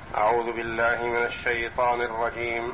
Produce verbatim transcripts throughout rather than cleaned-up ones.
أعوذ بالله من الشيطان الرجيم.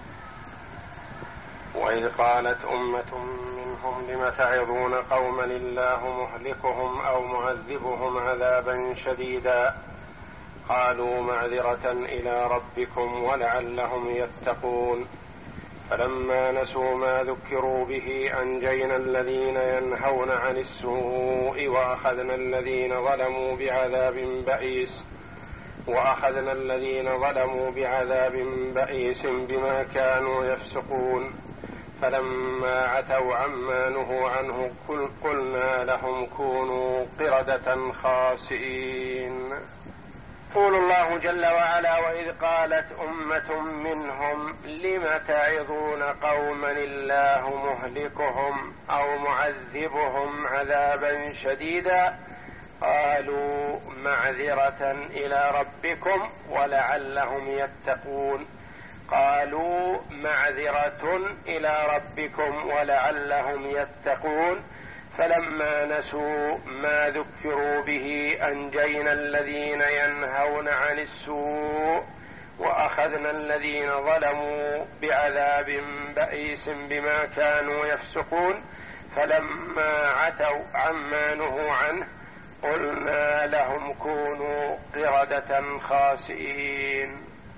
وإذ قالت أمة منهم لم تعظون قوما الله مهلكهم أو معذبهم عذابا شديدا قالوا معذرة إلى ربكم ولعلهم يتقون فلما نسوا ما ذكروا به أنجينا الذين ينهون عن السوء وأخذنا الذين ظلموا بعذاب بئيس وأخذنا الذين ظلموا بعذاب بئيس بما كانوا يفسقون فلما عتوا عما نهوا عنه قلنا لهم كونوا قردة خاسئين. يقول الله جل وعلا: وإذ قالت أمة منهم لم تعظون قوما الله مهلكهم أو معذبهم عذابا شديدا قالوا معذرة إلى ربكم ولعلهم يتقون قالوا معذرة إلى ربكم ولعلهم يتقون فلما نسوا ما ذكروا به أنجينا الذين ينهون عن السوء وأخذنا الذين ظلموا بعذاب بئيس بما كانوا يفسقون فلما عتوا عما نهوا عنه قلنا لهم كونوا قردة خاسئين.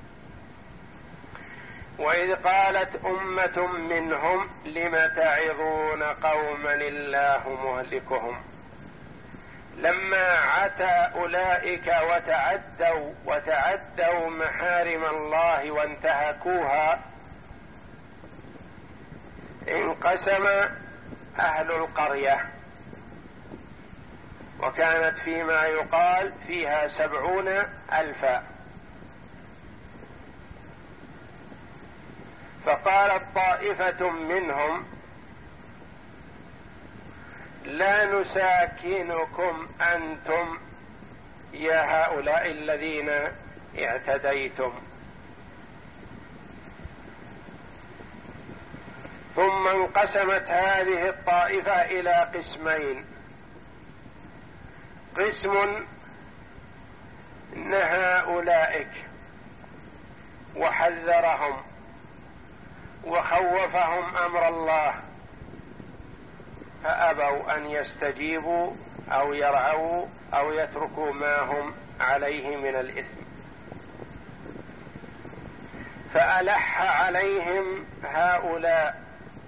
وإذ قالت أمة منهم لم تعظون قوما الله مهلكهم لما عتى أولئك وتعدوا وتعدوا محارم الله وانتهكوها انقسم أهل القرية، وكانت فيما يقال فيها سبعون ألفا، فقالت طائفة منهم لا نساكنكم أنتم يا هؤلاء الذين اعتديتم. ثم انقسمت هذه الطائفة إلى قسمين: قسم نهى أولئك وحذرهم وخوفهم أمر الله فأبوا أن يستجيبوا أو يرعوا أو يتركوا ما هم عليه من الإثم، فألح عليهم هؤلاء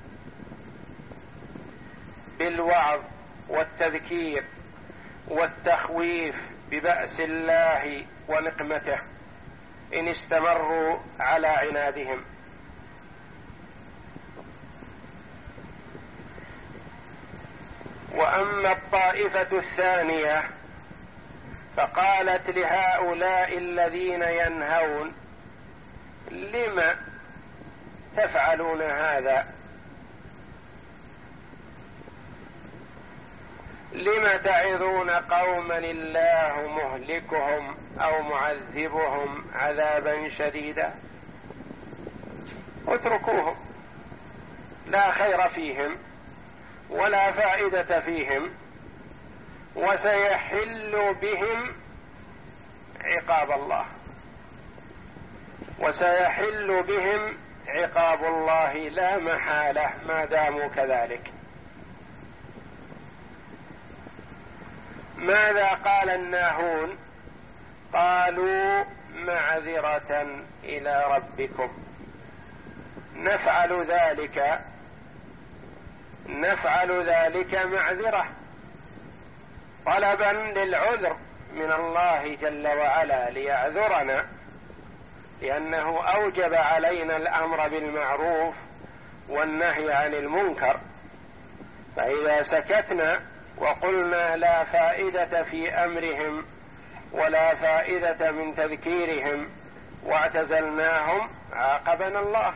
بالوعظ والتذكير والتخويف ببأس الله ونقمته إن استمروا على عنادهم. وأما الطائفة الثانية فقالت لهؤلاء الذين ينهون لم تفعلون هذا؟ لم تعظون قوما الله مهلكهم أو معذبهم عذابا شديدا؟ اتركوهم، لا خير فيهم ولا فائدة فيهم وسيحل بهم عقاب الله وسيحل بهم عقاب الله لا محالة ما داموا كذلك. ماذا قال الناهون؟ قالوا معذرة إلى ربكم، نفعل ذلك نفعل ذلك معذرة طلبا للعذر من الله جل وعلا ليعذرنا، لأنه أوجب علينا الأمر بالمعروف والنهي عن المنكر، فإذا سكتنا وقلنا لا فائدة في أمرهم ولا فائدة من تذكيرهم واعتزلناهم عاقبنا الله.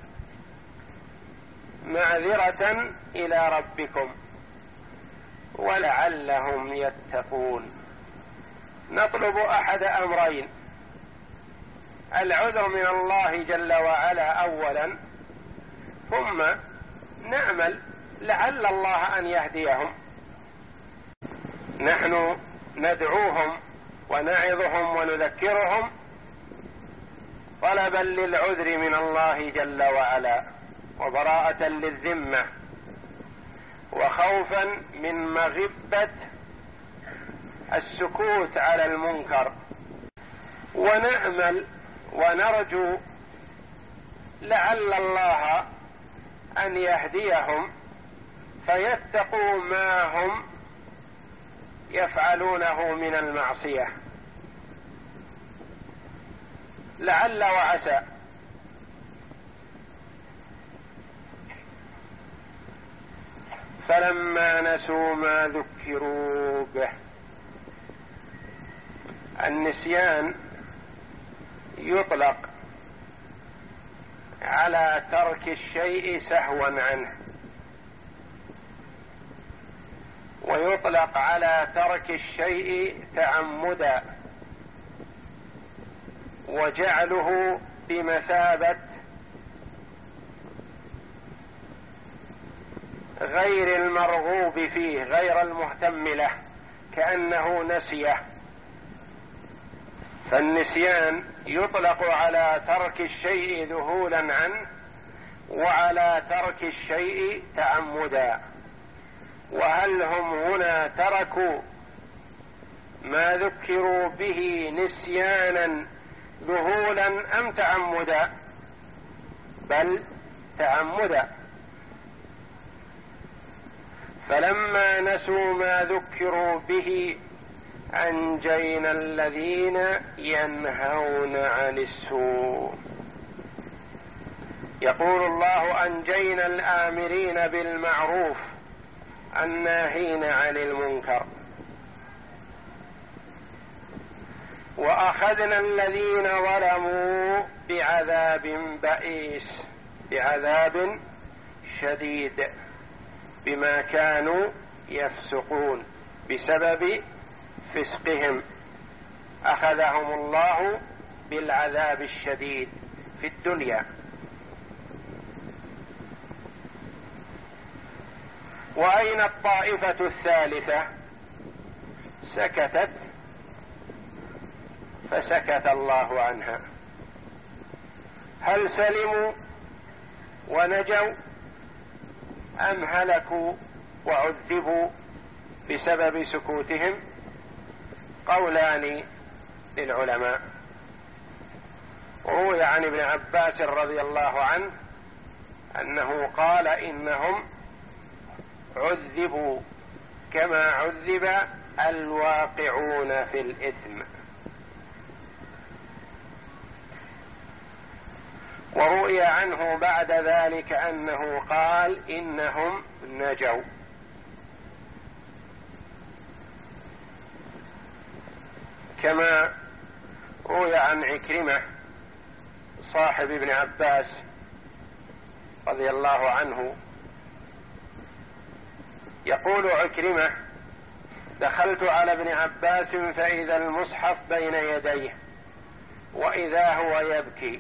معذرة إلى ربكم ولعلهم يتقون. نطلب أحد أمرين: العذر من الله جل وعلا أولا، ثم نعمل لعل الله أن يهديهم. نحن ندعوهم ونعظهم ونذكرهم طلبا للعذر من الله جل وعلا وبراءة للذمة وخوفا من مغبة السكوت على المنكر، ونأمل ونرجو لعل الله أن يهديهم فيتقوا ما هم يفعلونه من المعصية، لعل وعسى. فلما نسوا ما ذكروا به. النسيان يطلق على ترك الشيء سهوا عنه، ويطلق على ترك الشيء تعمدا وجعله بمثابة غير المرغوب فيه، غير المهتم له، كأنه نسيه. فالنسيان يطلق على ترك الشيء ذهولا عنه وعلى ترك الشيء تعمدا. وهل هم هنا تركوا ما ذكروا به نسيانا ذهولا أم تعمدا؟ بل تعمدا. فلما نسوا ما ذكروا به أنجينا الذين ينهون عن السوء. يقول الله: أنجينا الآمرين بالمعروف الناهين عن المنكر، وأخذنا الذين ظلموا بعذاب بئيس، بعذاب شديد، بما كانوا يفسقون، بسبب فسقهم أخذهم الله بالعذاب الشديد في الدنيا. وأين الطائفة الثالثة؟ سكتت فسكت الله عنها. هل سلموا ونجوا أم هلكوا وعذبوا بسبب سكوتهم؟ قولان للعلماء. روي عن ابن عباس رضي الله عنه أنه قال: إنهم عذبوا كما عذب الواقعون في الإثم. وروي عنه بعد ذلك أنه قال: إنهم نجوا. كما روي عن عكرمة صاحب ابن عباس رضي الله عنه، يقول عكرمة: دخلت على ابن عباس فإذا المصحف بين يديه وإذا هو يبكي،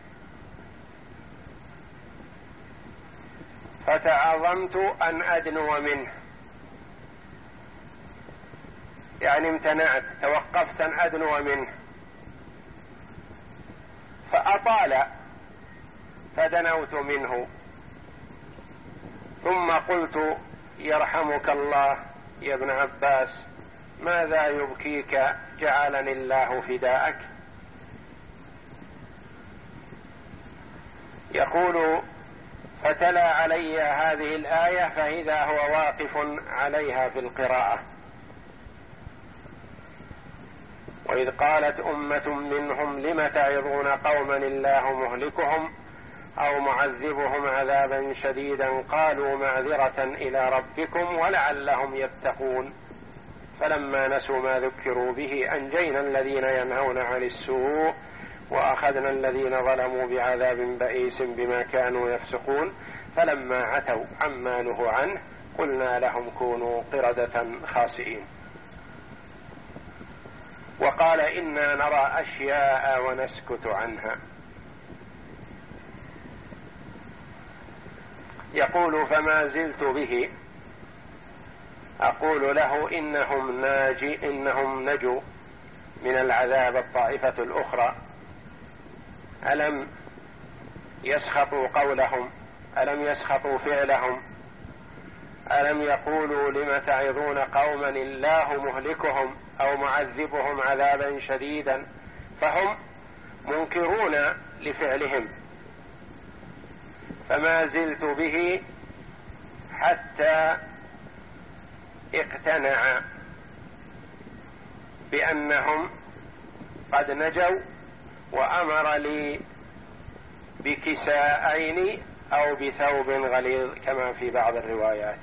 فتعظمت أن أدنو منه، يعني امتنعت، توقفت أن أدنو منه، فأطال فدنوت منه، ثم قلت: يرحمك الله يا ابن عباس، ماذا يبكيك؟ جعلني الله فداءك. يقول: فتلا علي هذه الآية فإذا هو واقف عليها في القراءة: وإذ قالت أمة منهم لم تعظون قوما الله مهلكهم أو معذبهم عذابا شديدا قالوا معذرة إلى ربكم ولعلهم يتقون. فلما نسوا ما ذكروا به أنجينا الذين ينهون عن السوء وأخذنا الذين ظلموا بعذاب بئيس بما كانوا يفسقون. فلما عتوا عما نهوا عنه قلنا لهم كونوا قردة خاسئين. وقال: إنا نرى أشياء ونسكت عنها. يقول: فما زلت به أقول له إنهم ناجي إنهم نجوا من العذاب الطائفة الأخرى ألم يسخطوا قولهم؟ ألم يسخطوا فعلهم؟ ألم يقولوا لم تعظون قوما الله مهلكهم أو معذبهم عذابا شديدا؟ فهم منكرون لفعلهم. فما زلت به حتى اقتنع بأنهم قد نجوا، وأمر لي بكساءين أو بثوب غليظ كما في بعض الروايات،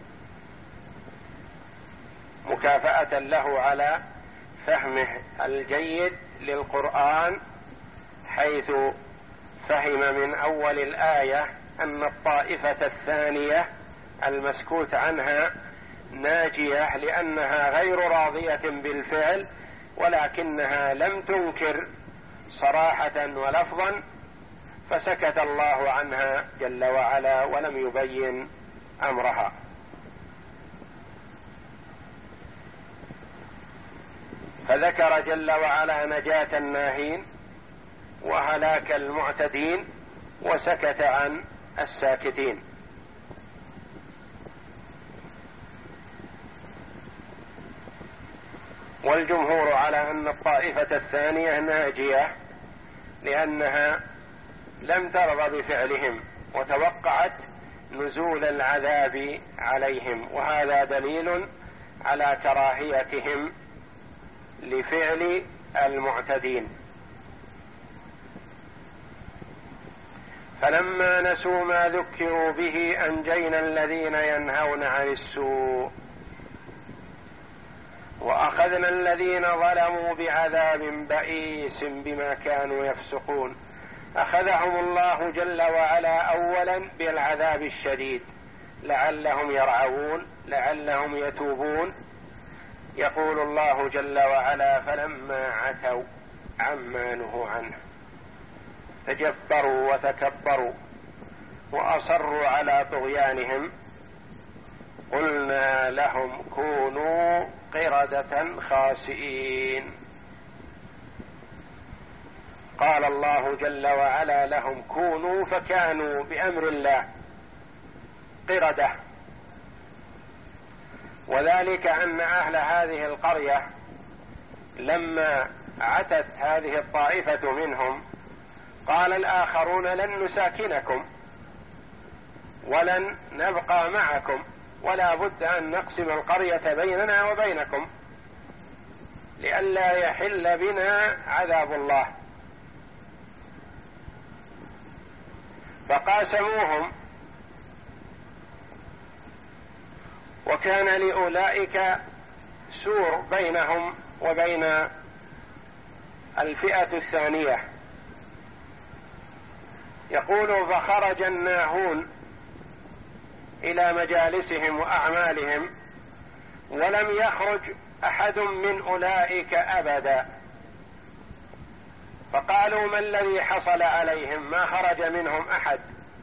مكافأة له على فهمه الجيد للقرآن، حيث فهم من أول الآية أن الطائفة الثانية المسكوت عنها ناجية لأنها غير راضية بالفعل، ولكنها لم تنكر صراحة ولفظا، فسكت الله عنها جل وعلا ولم يبين أمرها. فذكر جل وعلا نجاة الناهين وهلاك المعتدين، وسكت عن الساكتين. والجمهور على أن الطائفة الثانية ناجية لأنها لم ترضى بفعلهم وتوقعت نزول العذاب عليهم، وهذا دليل على كراهيتهم لفعل المعتدين. فلما نسوا ما ذكروا به أنجينا الذين ينهون عن السوء وأخذنا الذين ظلموا بعذاب بئيس بما كانوا يفسقون. أخذهم الله جل وعلا أولا بالعذاب الشديد لعلهم يرعون، لعلهم يتوبون. يقول الله جل وعلا: فلما عتوا عما نهوا عنه تجبروا وتكبروا وأصروا على طغيانهم قلنا لهم كونوا قردة خاسئين. قال الله جل وعلا لهم كونوا، فكانوا بأمر الله قردة، وذلك أن أهل هذه القرية لما عتت هذه الطائفة منهم قال الآخرون لن نساكنكم ولن نبقى معكم، ولا بد أن نقسم القرية بيننا وبينكم لئلا يحل بنا عذاب الله. فقاسموهم، وكان لأولئك سور بينهم وبين الفئة الثانية. يقول: فخرج الناهون إلى مجالسهم وأعمالهم ولم يخرج أحد من أولئك أبدا، فقالوا: ما الذي حصل عليهم؟ ما خرج منهم أحد.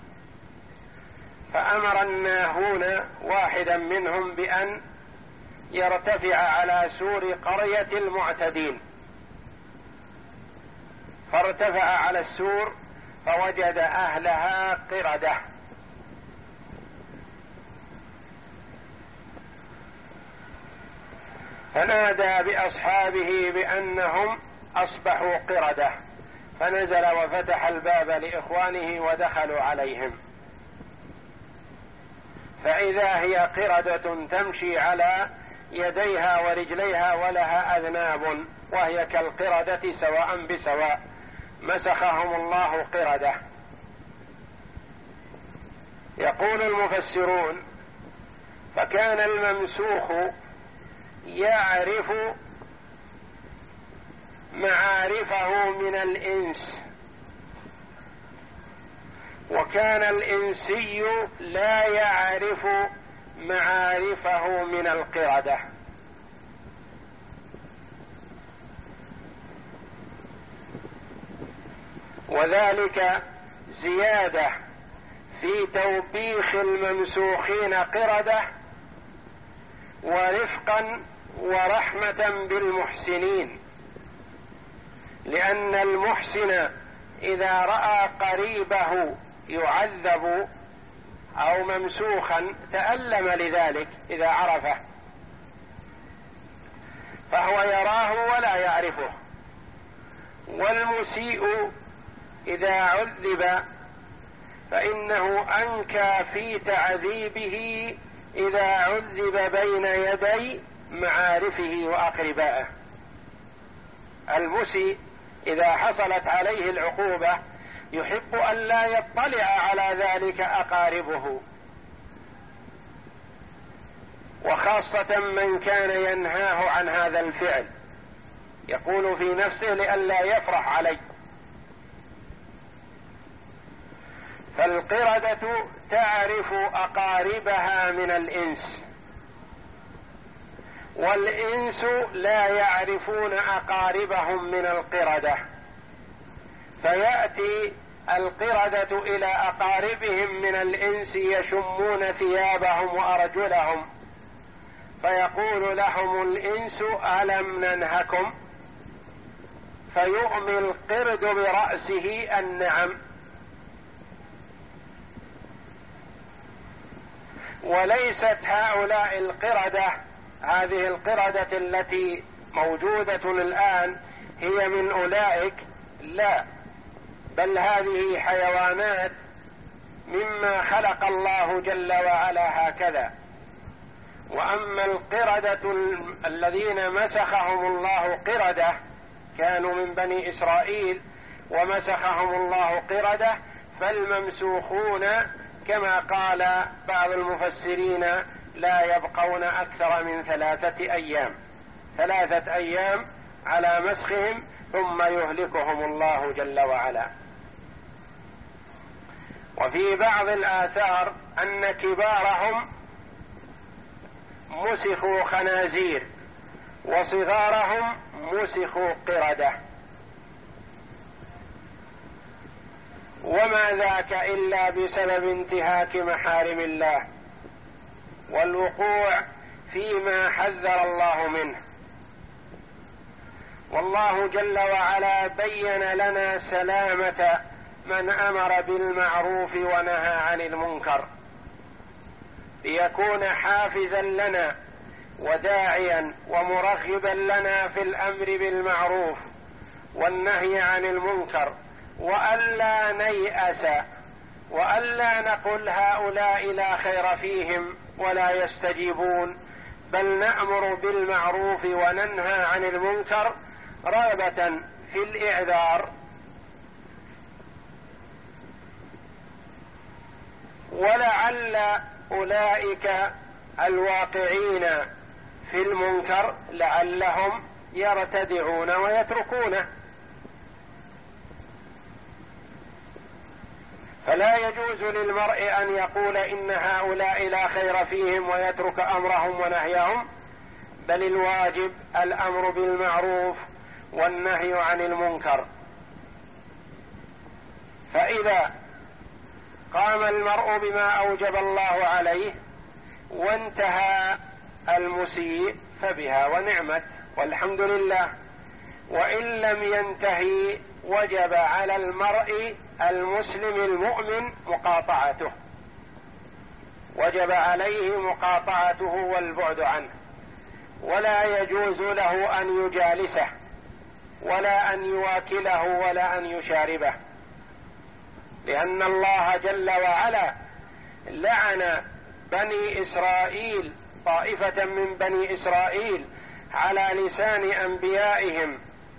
فأمر الناهون واحدا منهم بأن يرتفع على سور قرية المعتدين، فارتفع على السور فوجد أهلها قردة، فنادى بأصحابه بأنهم أصبحوا قردة، فنزل وفتح الباب لإخوانه ودخلوا عليهم، فإذا هي قردة تمشي على يديها ورجليها ولها أذناب وهي كالقردة سواء بسواء، مسخهم الله قردة. يقول المفسرون: فكان الممسوخ يعرف معارفه من الإنس، وكان الإنسي لا يعرف معارفه من القردة. وذلك زيادة في توبيخ الممسوخين قردة ورفقا ورحمة بالمحسنين، لأن المحسن إذا رأى قريبه يعذب أو ممسوخا تألم لذلك إذا عرفه، فهو يراه ولا يعرفه. والمسيء إذا عذب فإنه أنكى في تعذيبه إذا عذب بين يدي معارفه وأقربائه. المسيء إذا حصلت عليه العقوبة يحب أن لا يطلع على ذلك أقاربه، وخاصة من كان ينهاه عن هذا الفعل، يقول في نفسه لئلا يفرح عليه. فالقردة تعرف أقاربها من الإنس، والإنس لا يعرفون أقاربهم من القردة، فيأتي القردة إلى أقاربهم من الإنس يشمون ثيابهم وأرجلهم، فيقول لهم الإنس ألم ننهكم؟ فيؤمي القرد برأسه النعم. وليست هؤلاء القردة، هذه القردة التي موجودة الآن هي من أولئك، لا، بل هذه حيوانات مما خلق الله جل وعلا هكذا. وأما القردة الذين مسخهم الله قردة، كانوا من بني إسرائيل ومسخهم الله قردة، فالممسوخون كما قال بعض المفسرين لا يبقون أكثر من ثلاثة أيام، ثلاثة أيام على مسخهم ثم يهلكهم الله جل وعلا. وفي بعض الآثار أن كبارهم مسخوا خنازير وصغارهم مسخوا قردة، وما ذاك إلا بسبب انتهاك محارم الله والوقوع فيما حذر الله منه. والله جل وعلا بين لنا سلامة من أمر بالمعروف ونهى عن المنكر، ليكون حافزا لنا وداعيا ومرغبا لنا في الأمر بالمعروف والنهي عن المنكر، وألا نيأس، وألا نقل هؤلاء لا خير فيهم ولا يستجيبون، بل نأمر بالمعروف وننهى عن المنكر رغبة في الإعذار، ولعل أولئك الواقعين في المنكر لعلهم يرتدعون ويتركونه. فلا يجوز للمرء أن يقول إن هؤلاء لا خير فيهم ويترك أمرهم ونهيهم، بل الواجب الأمر بالمعروف والنهي عن المنكر. فإذا قام المرء بما أوجب الله عليه وانتهى المسيء فبها ونعمت والحمد لله، وإن لم ينتهي وجب على المرء المسلم المؤمن مقاطعته، وجب عليه مقاطعته والبعد عنه، ولا يجوز له أن يجالسه ولا أن يواكله ولا أن يشاربه، لأن الله جل وعلا لعن بني إسرائيل، طائفة من بني إسرائيل، على لسان أنبيائهم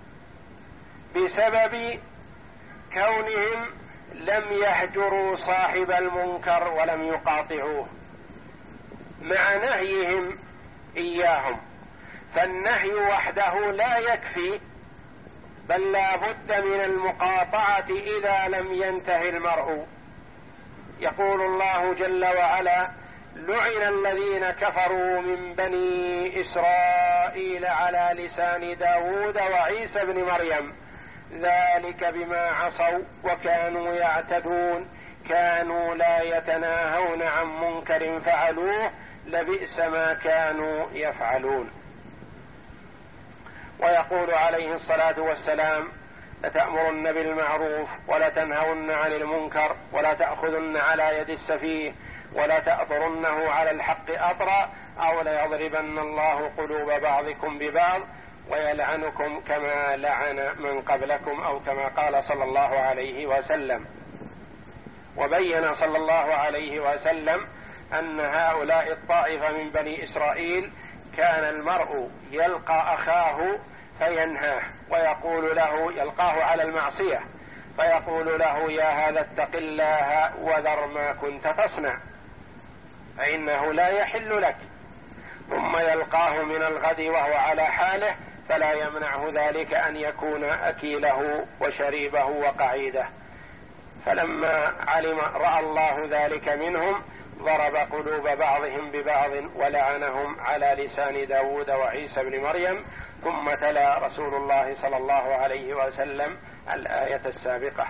بسبب كونهم لم يهجروا صاحب المنكر ولم يقاطعوه مع نهيهم إياهم. فالنهي وحده لا يكفي، بل لا بد من المقاطعة إذا لم ينتهي المرء. يقول الله جل وعلا: لعن الذين كفروا من بني إسرائيل على لسان داود وعيسى بن مريم ذلك بما عصوا وكانوا يعتدون كانوا لا يتناهون عن منكر فعلوه لبئس ما كانوا يفعلون. ويقول عليه الصلاة والسلام: لتأمرن بالمعروف ولتنهون عن المنكر ولا تأخذن على يد السفيه ولا تأطرنه على الحق أطرا أو ليضربن الله قلوب بعضكم ببعض ويلعنكم كما لعن من قبلكم أو كما قال صلى الله عليه وسلم. وبين صلى الله عليه وسلم أن هؤلاء الطائفة من بني إسرائيل كان المرء يلقى أخاه فينهاه ويقول له، يلقاه على المعصية فيقول له يا هذا اتق الله وذر ما كنت تصنع فإنه لا يحل لك، ثم يلقاه من الغد وهو على حاله فلا يمنعه ذلك أن يكون أكيله وشريبه وقعيده. فلما علم رأى الله ذلك منهم ضرب قلوب بعضهم ببعض ولعنهم على لسان داود وعيسى بن مريم. ثم تلا رسول الله صلى الله عليه وسلم الآية السابقة.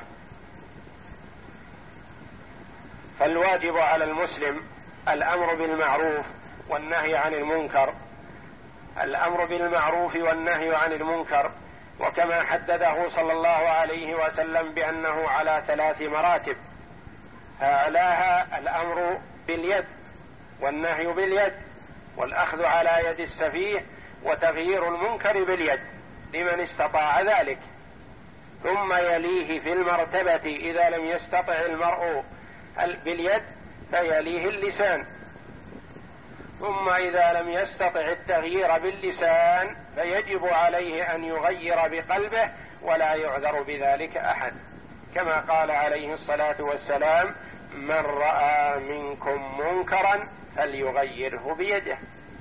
فالواجب على المسلم الأمر بالمعروف والنهي عن المنكر، الأمر بالمعروف والنهي عن المنكر، وكما حدده صلى الله عليه وسلم بأنه على ثلاث مراتب. أعلاها الأمر باليد والنهي باليد والأخذ على يد السفيه وتغيير المنكر باليد لمن استطاع ذلك. ثم يليه في المرتبة إذا لم يستطع المرء باليد فيليه اللسان. ثم إذا لم يستطع التغيير باللسان فيجب عليه أن يغير بقلبه ولا يعذر بذلك أحد، كما قال عليه الصلاة والسلام من رأى منكم منكرا فليغيره بيده،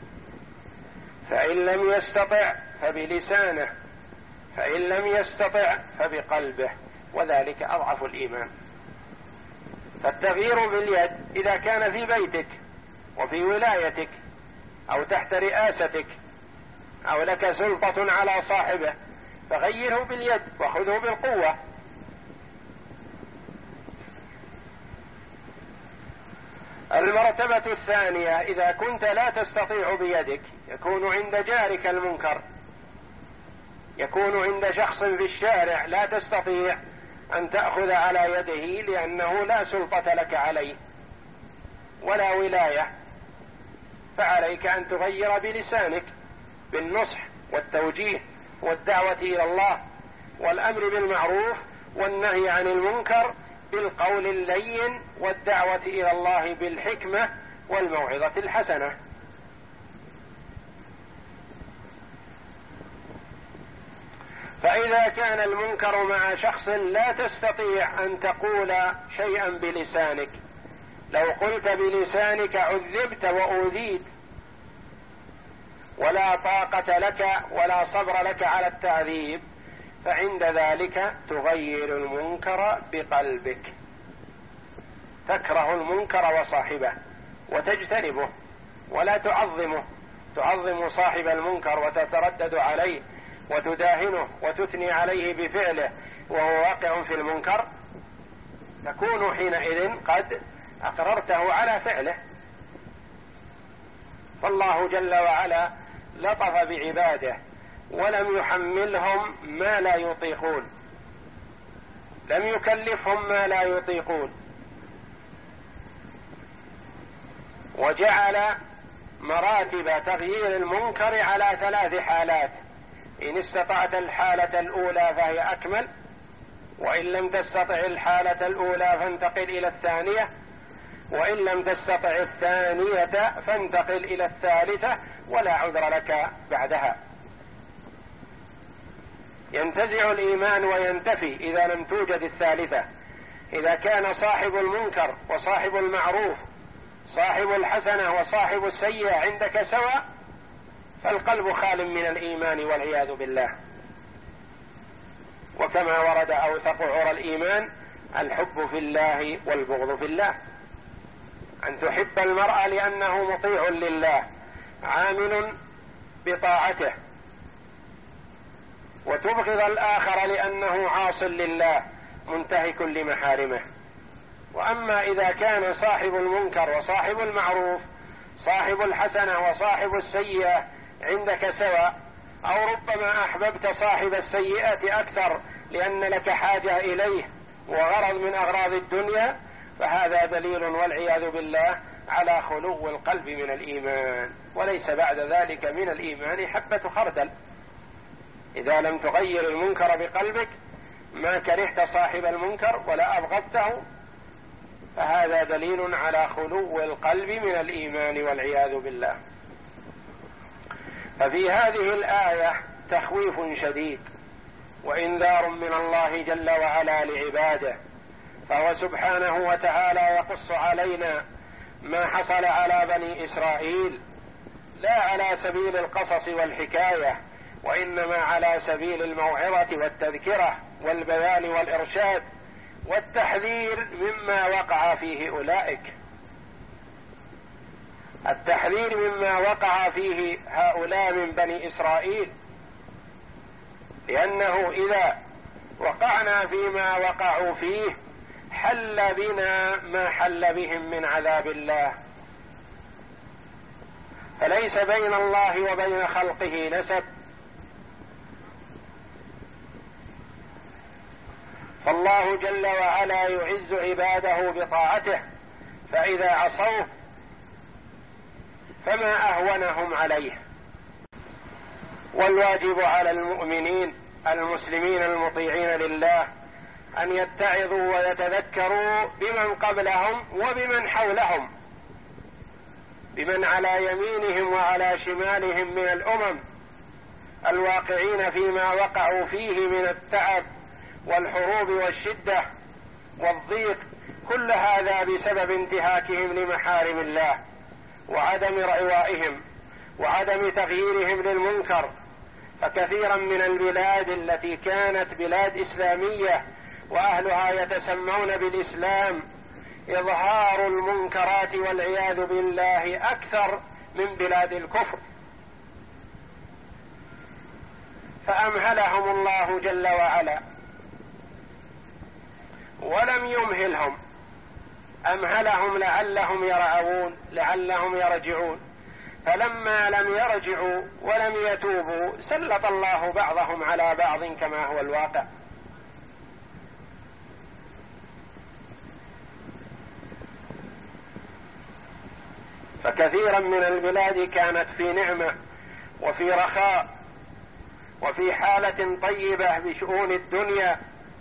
فإن لم يستطع فبلسانه، فإن لم يستطع فبقلبه، وذلك أضعف الإيمان. فالتغيير باليد إذا كان في بيتك وفي ولايتك أو تحت رئاستك أو لك سلطة على صاحبه فغيره باليد وخذه بالقوة. المرتبة الثانية إذا كنت لا تستطيع بيدك، يكون عند جارك المنكر، يكون عند شخص في الشارع لا تستطيع أن تأخذ على يده لأنه لا سلطة لك عليه ولا ولاية، فعليك أن تغير بلسانك بالنصح والتوجيه والدعوة إلى الله والأمر بالمعروف والنهي عن المنكر بالقول اللين والدعوة إلى الله بالحكمة والموعظة الحسنة. فإذا كان المنكر مع شخص لا تستطيع أن تقول شيئا بلسانك، لو قلت بلسانك عذبت وأوذيت ولا طاقة لك ولا صبر لك على التعذيب، فعند ذلك تغير المنكر بقلبك، تكره المنكر وصاحبه وتجتنبه ولا تعظمه، تعظم صاحب المنكر وتتردد عليه وتداهنه وتثني عليه بفعله وهو واقع في المنكر، تكون حينئذ قد أقررته على فعله. فالله جل وعلا لطف بعباده ولم يحملهم ما لا يطيقون، لم يكلفهم ما لا يطيقون، وجعل مراتب تغيير المنكر على ثلاث حالات: إن استطعت الحالة الأولى فهي أكمل، وإن لم تستطع الحالة الأولى فانتقل إلى الثانية، وإن لم تستطع الثانية فانتقل إلى الثالثة ولا عذر لك بعدها. ينتزع الإيمان وينتفي إذا لم توجد الثالثة. إذا كان صاحب المنكر وصاحب المعروف، صاحب الحسنة وصاحب السيئة عندك سواء، فالقلب خال من الإيمان والعياذ بالله. وكما ورد أوثق عرى الإيمان الحب في الله والبغض في الله، أن تحب المرء لأنه مطيع لله عامل بطاعته، وتبغض الآخر لأنه عاص لله منتهك لمحارمه. وأما إذا كان صاحب المنكر وصاحب المعروف، صاحب الحسنة وصاحب السيئة عندك سواء، أو ربما أحببت صاحب السيئة أكثر لأن لك حاجة إليه وغرض من أغراض الدنيا، فهذا دليل والعياذ بالله على خلو القلب من الإيمان، وليس بعد ذلك من الإيمان حبة خردل. إذا لم تغير المنكر بقلبك، ما كرهت صاحب المنكر ولا أبغضته، فهذا دليل على خلو القلب من الإيمان والعياذ بالله. ففي هذه الآية تخويف شديد وإنذار من الله جل وعلا لعباده، فهو سبحانه وتعالى يقص علينا ما حصل على بني إسرائيل، لا على سبيل القصص والحكاية، وإنما على سبيل الموعظة والتذكرة والبيان والإرشاد والتحذير مما وقع فيه أولئك، التحذير مما وقع فيه هؤلاء من بني إسرائيل، لأنه إذا وقعنا فيما وقعوا فيه حل بنا ما حل بهم من عذاب الله، فليس بين الله وبين خلقه نسب، فالله جل وعلا يعز عباده بطاعته، فإذا عصوه فما أهونهم عليه. والواجب على المؤمنين المسلمين المطيعين لله أن يتعظوا ويتذكروا بمن قبلهم وبمن حولهم، بمن على يمينهم وعلى شمالهم من الأمم الواقعين فيما وقعوا فيه من التعب والحروب والشدة والضيق، كل هذا بسبب انتهاكهم لمحارم الله وعدم رعوائهم وعدم تغييرهم للمنكر. فكثيرا من البلاد التي كانت بلاد إسلامية وأهلها يتسمون بالإسلام إظهار المنكرات والعياذ بالله أكثر من بلاد الكفر، فأمهلهم الله جل وعلا ولم يمهلهم، أمهلهم لعلهم يرعون لعلهم يرجعون، فلما لم يرجعوا ولم يتوبوا سلط الله بعضهم على بعض كما هو الواقع. فكثيرا من البلاد كانت في نعمة وفي رخاء وفي حالة طيبة بشؤون الدنيا،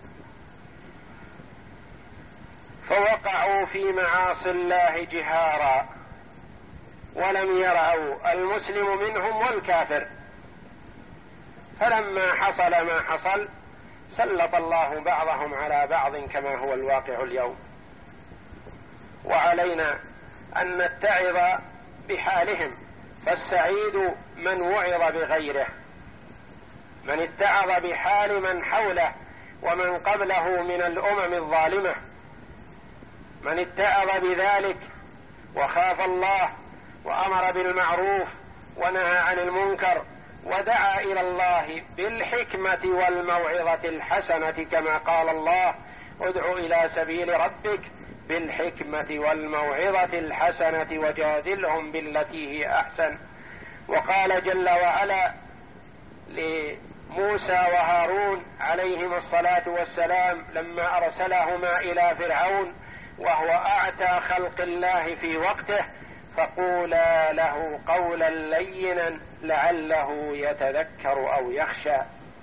فوقعوا في معاصي الله جهارا ولم يرعوا المسلم منهم والكافر، فلما حصل ما حصل سلط الله بعضهم على بعض كما هو الواقع اليوم. وعلينا أن نتعظ بحالهم، فالسعيد من وعظ بغيره، من اتعظ بحال من حوله ومن قبله من الأمم الظالمة، من اتعظ بذلك وخاف الله وأمر بالمعروف ونهى عن المنكر ودعا إلى الله بالحكمة والموعظة الحسنة، كما قال الله: ادع إلى سبيل ربك بالحكمة والموعظة الحسنة وجادلهم بالتي هي أحسن. وقال جل وعلا لموسى وهارون عليهما الصلاة والسلام لما أرسلهما إلى فرعون وهو أعتى خلق الله في وقته: فقولا له قولا لينا لعله يتذكر أو يخشى.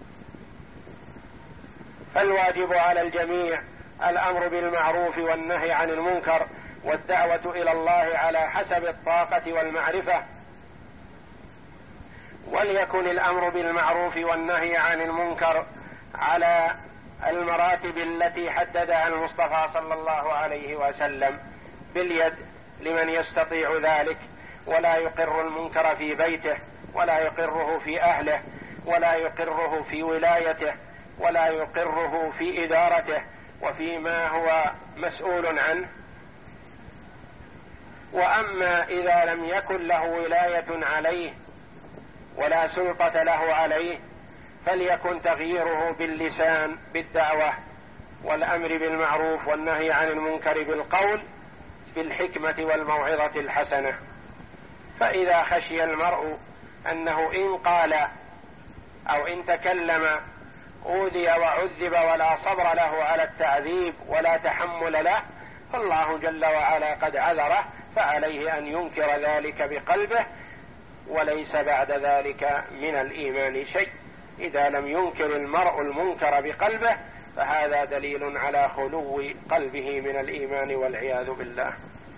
فالواجب على الجميع الأمر بالمعروف والنهي عن المنكر والدعوة إلى الله على حسب الطاقة والمعرفة، وليكن الأمر بالمعروف والنهي عن المنكر على المراتب التي حددها المصطفى صلى الله عليه وسلم باليد لمن يستطيع ذلك، ولا يقر المنكر في بيته ولا يقره في أهله ولا يقره في ولايته ولا يقره في إدارته وفيما هو مسؤول عنه. وأما إذا لم يكن له ولاية عليه ولا سلطة له عليه فليكن تغييره باللسان بالدعوة والأمر بالمعروف والنهي عن المنكر بالقول بالحكمة والموعظة الحسنة. فإذا خشي المرء أنه إن قال أو إن تكلم أوذي وعذب ولا صبر له على التعذيب ولا تحمل له، فالله جل وعلا قد عذره، فعليه أن ينكر ذلك بقلبه، وليس بعد ذلك من الإيمان شيء. إذا لم ينكر المرء المنكر بقلبه فهذا دليل على خلو قلبه من الإيمان والعياذ بالله.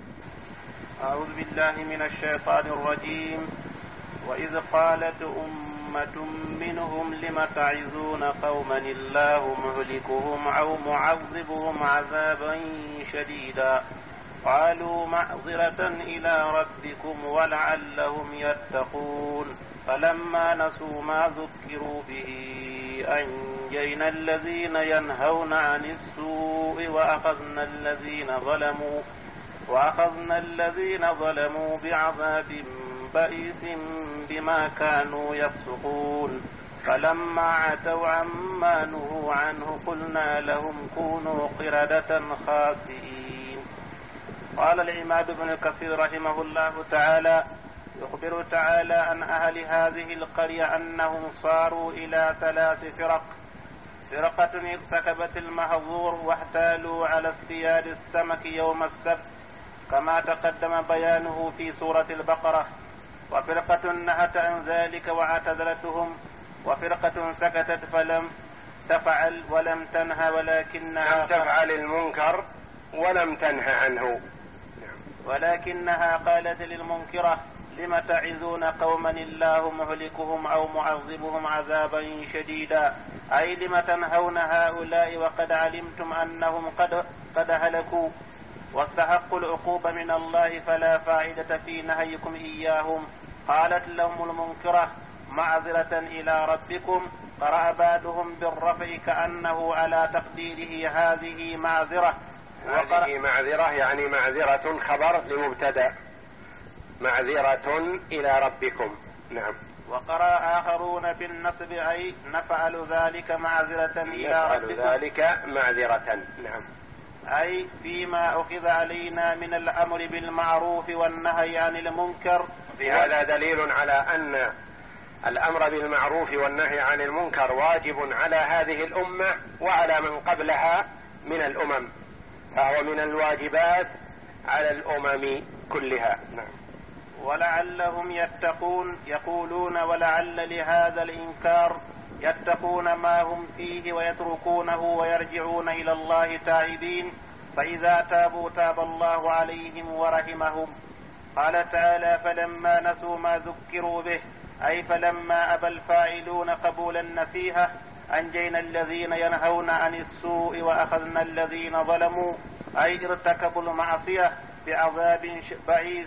أعوذ بالله من الشيطان الرجيم. وإذ قالت أمة منهم لم تعظون قوما الله مهلكهم أو معذبهم عذابا شديدا قالوا معذرة إلى ربكم ولعلهم يتقون فلما نسوا ما ذكروا به أنجينا الذين ينهون عن السوء وأخذنا الذين ظلموا وأخذنا الذين ظلموا بعذاب بئيس بما كانوا يفسقون فلما عتوا عما نهوا عنه قلنا لهم كونوا قردة خاسئين. قال العماد بن كثير رحمه الله تعالى: يخبر تعالى عن أهل هذه القرية أنهم صاروا إلى ثلاث فرق: فرقة ارتكبت المحظور واحتالوا على اصطياد السمك يوم السبت كما تقدم بيانه في سورة البقرة، وفرقة نهت عن ذلك واعتذرتهم، وفرقة سكتت فلم تفعل ولم تنهى ولكنها لم تفعل المنكر ولم تنهى عنه، ولكنها قالت للمنكرة: لم تعظون قوما الله مهلكهم أو معذبهم عذابا شديدا، أي لم تنهون هؤلاء وقد علمتم أنهم قد, قد هلكوا واستحقوا العقوبة من الله فلا فائدة في نهيكم إياهم. قالت لهم المنكرة: معذرة إلى ربكم. قرأ بعضهم بالرفع كأنه على تقديره هذه معذرة، هذه معذرة يعني معذرة خبر لمبتدأ، معذرة إلى ربكم. نعم. وقرأ آخرون بالنصب أي نفعل ذلك معذرة إلى ربكم، ذلك معذرة. نعم. أي فيما أخذ علينا من الأمر بالمعروف والنهي عن المنكر. في هذا دليل على أن الأمر بالمعروف والنهي عن المنكر واجب على هذه الأمة وعلى من قبلها من الأمم، فهو من الواجبات على الأمم كلها. نعم. ولعلهم يتقون، يقولون ولعل لهذا الإنكار يتقون ما هم فيه ويتركونه ويرجعون إلى الله تائبين، فإذا تابوا تاب الله عليهم ورحمهم. قال تعالى: فلما نسوا ما ذكروا به، أي فلما أبى الفاعلون قبول النصيحة أنجينا الذين ينهون عن السوء وأخذنا الذين ظلموا، أي ارتكبوا المعصية بعذاب بئيس،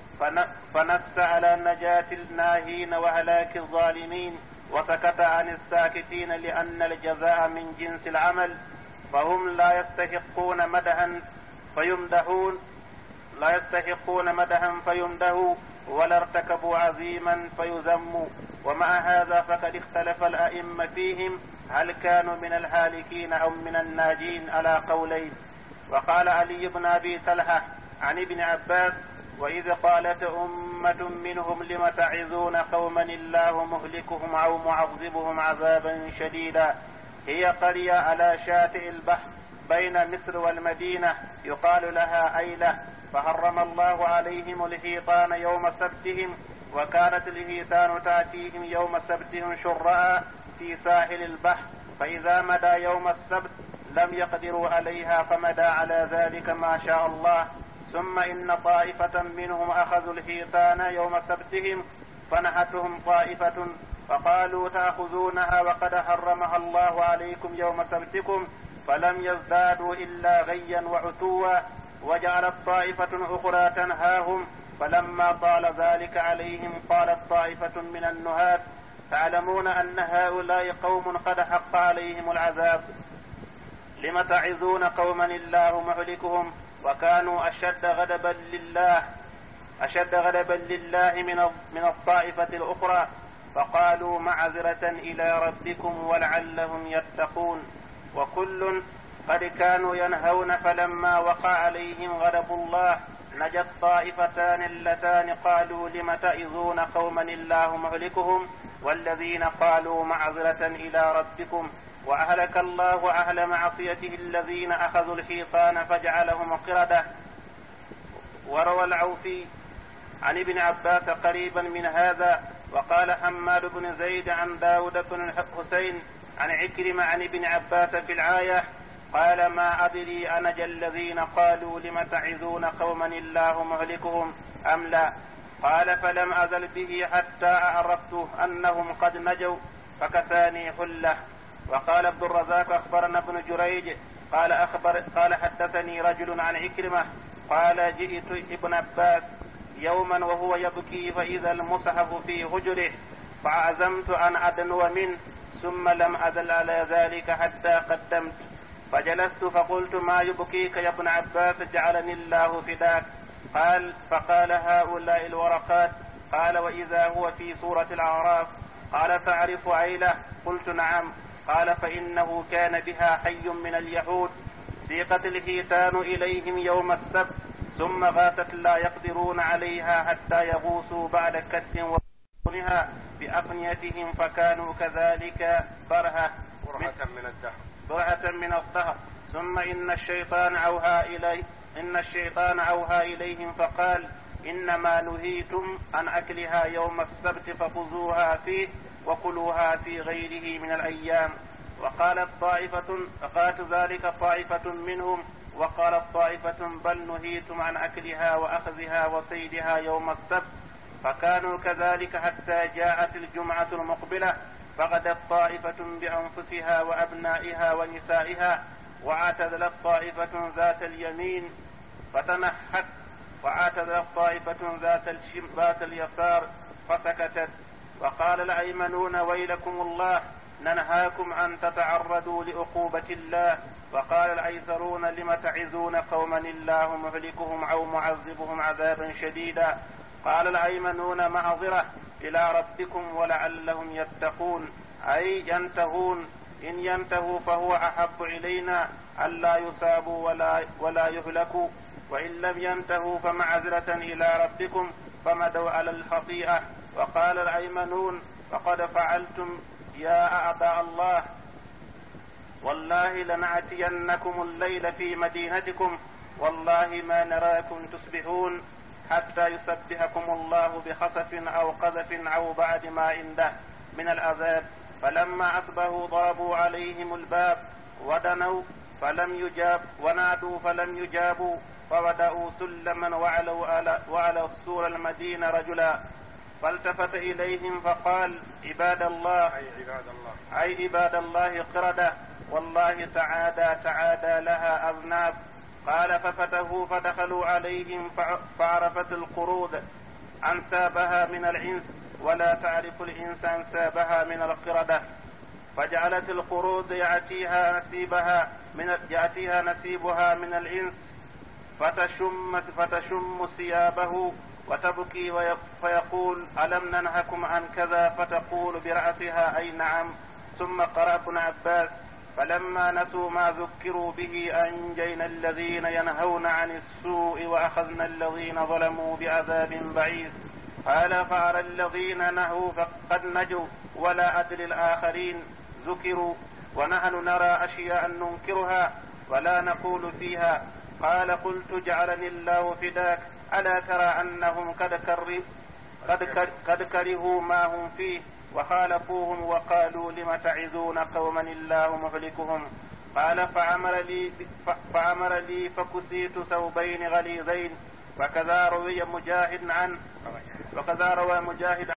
فنص على نجاة الناهين وهلاك الظالمين، وسكت عن الساكتين لأن الجزاء من جنس العمل، فهم لا يستحقون مدحا فيمدحون لا يستحقون مدحا فيمدحوا ولا ارتكبوا عظيما فيذموا. ومع هذا فقد اختلف الأئمة فيهم هل كانوا من الهالكين أو من الناجين على قولين. وقال علي بن أبي طلحة عن ابن عباس: وإذ قالت أمة منهم لم تعظون قوما الله مهلكهم أو معذبهم عذابا شديدا، هي قرية على شاطئ البحر بين مصر والمدينة يقال لها أيلة، فحرم الله عليهم الحيطان يوم سبتهم، وكانت الحيطان تأتيهم يوم سبتهم شرعا في ساحل البحر، فإذا مدى يوم السبت لم يقدروا عليها فمدى على ذلك ما شاء الله. ثم إن طائفة منهم أخذوا الحيطان يوم سبتهم فنهتهم طائفة فقالوا تأخذونها وقد حرمها الله عليكم يوم سبتكم، فلم يزدادوا إلا غيا وعتوا، وجعلت طائفة أخرى تنهاهم، فلما طال ذلك عليهم قالت طائفة من النهاة: تعلمون أن هؤلاء قوم قد حق عليهم العذاب، لم تعظون قوما الله مهلكهم، وكانوا أشد غضبا لله أشد غضبا لله من من الطائفة الأخرى، فقالوا معذرة إلى ربكم ولعلهم يتقون. وكل قد كانوا ينهون، فلما وقع عليهم غضب الله نجت طائفتان اللتان قالوا لم تعظون قوما الله مهلكهم، والذين قالوا معذرة إلى ربكم وأهلك الله أهل معصيته الذين أخذوا الحيطان فجعلهم قردة. وروى العوفي عن ابن عباس قريبا من هذا. وقال حماد بن زيد عن داود بن الحسين عن عكرمة عن ابن عباس في الآية قال ما أدري أنجى الذين قالوا لم تعظون قوما الله مهلكهم أم لا. قال فلم أزل به حتى عرفت أنهم قد نجوا فكساني حلة. وقال عبد الرزاق أخبرنا ابن جريج قال, أخبر قال حدثني رجل عن عكرمة قال جئت ابن عباس يوما وهو يبكي فإذا المصحف في هجره فعزمت أن أدنو منه ثم لم أزل على ذلك حتى قدمت فجلست فقلت ما يبكيك يا ابن عباس جعلني الله فداك. قال فقال هؤلاء الورقات. قال وإذا هو في سورة الأعراف. قال تعرف عيلة؟ قلت نعم. قال فإنه كان بها حي من اليهود سيقت الحيتان إليهم يوم السبت ثم غاتت لا يقدرون عليها حتى يغوصوا بعد كد وبطنها بأفنيتهم فكانوا كذلك برهة من الدهر برهة من الدهر. ثم إن الشيطان أوها إليه إن الشيطان أوها إليهم فقال إنما نهيتم عن أكلها يوم السبت فخذوها فيه وكلوها في غيره من الأيام. وقالت طائفة فقالت ذلك طائفة منهم وقالت طائفة بل نهيتم عن أكلها وأخذها وصيدها يوم السبت فكانوا كذلك حتى جاءت الجمعة المقبلة فغدت طائفة بأنفسها وأبنائها ونسائها واعتدلت طائفة ذات اليمين فتنحت واعتدلت طائفة ذات, ذات اليسار فسكتت. وقال الأيمنون ويلكم الله ننهاكم أن تتعرضوا لعقوبة الله. وقال الأيسرون لم تعظون قوما الله مهلكهم أو معذبهم عذابا شديدا. قال الأيمنون معذرة إلى ربكم ولعلهم يتقون أي ينتهون إن ينتهوا فهو أحب إلينا ألا يصابوا ولا, ولا يهلكوا وإن لم ينتهوا فمعذرة إلى ربكم فمدوا على الخطيئة. وقال الأيمنون فقد فعلتم يا أعداء الله والله لنأتينكم الليل في مدينتكم والله ما نراكم تصبحون حتى يسبحكم الله بخسف أو قذف أو بعد ما عنده من العذاب. فلما أصبحوا ضربوا عليهم الباب ودنوا فلم يجاب ونادوا فلم يجابوا فودعوا سلما وعلوا على, وعلى سور المدينة رجلا فالتفت إليهم فقال عباد الله أي عباد الله, أي عباد الله قردة والله تعادى تعادى لها أذناب. قال ففتحوا فدخلوا عليهم فعرفت القرود أنسابها من الإنس ولا تعرف الإنس أنسابها من القردة فجعلت القرود يأتيها نسيبها من يأتيها نسيبها من الإنس فتشم فتشم ثيابه وتبكي فيقول ألم ننهكم عن كذا فتقول برأسها أي نعم. ثم قرأ ابن عباس فلما نسوا ما ذكروا به أنجينا الذين ينهون عن السوء وأخذنا الذين ظلموا بعذاب بعيد. قال فأرى الذين نهوا فقد نجوا ولا أدري الآخرين ذكروا ونحن نرى أشياء ننكرها ولا نقول فيها. قال قلت جعلني الله فداك ألا ترى أنهم قد, قد, قد كرهوا ما هم فيه وخالفوهم وقالوا لم تعظون قوما الله مهلكهم. قال فعمر لي, فعمر لي فكسيت ثوبين غليظين. وكذا روي مجاهد عنه وكذا روى مجاهد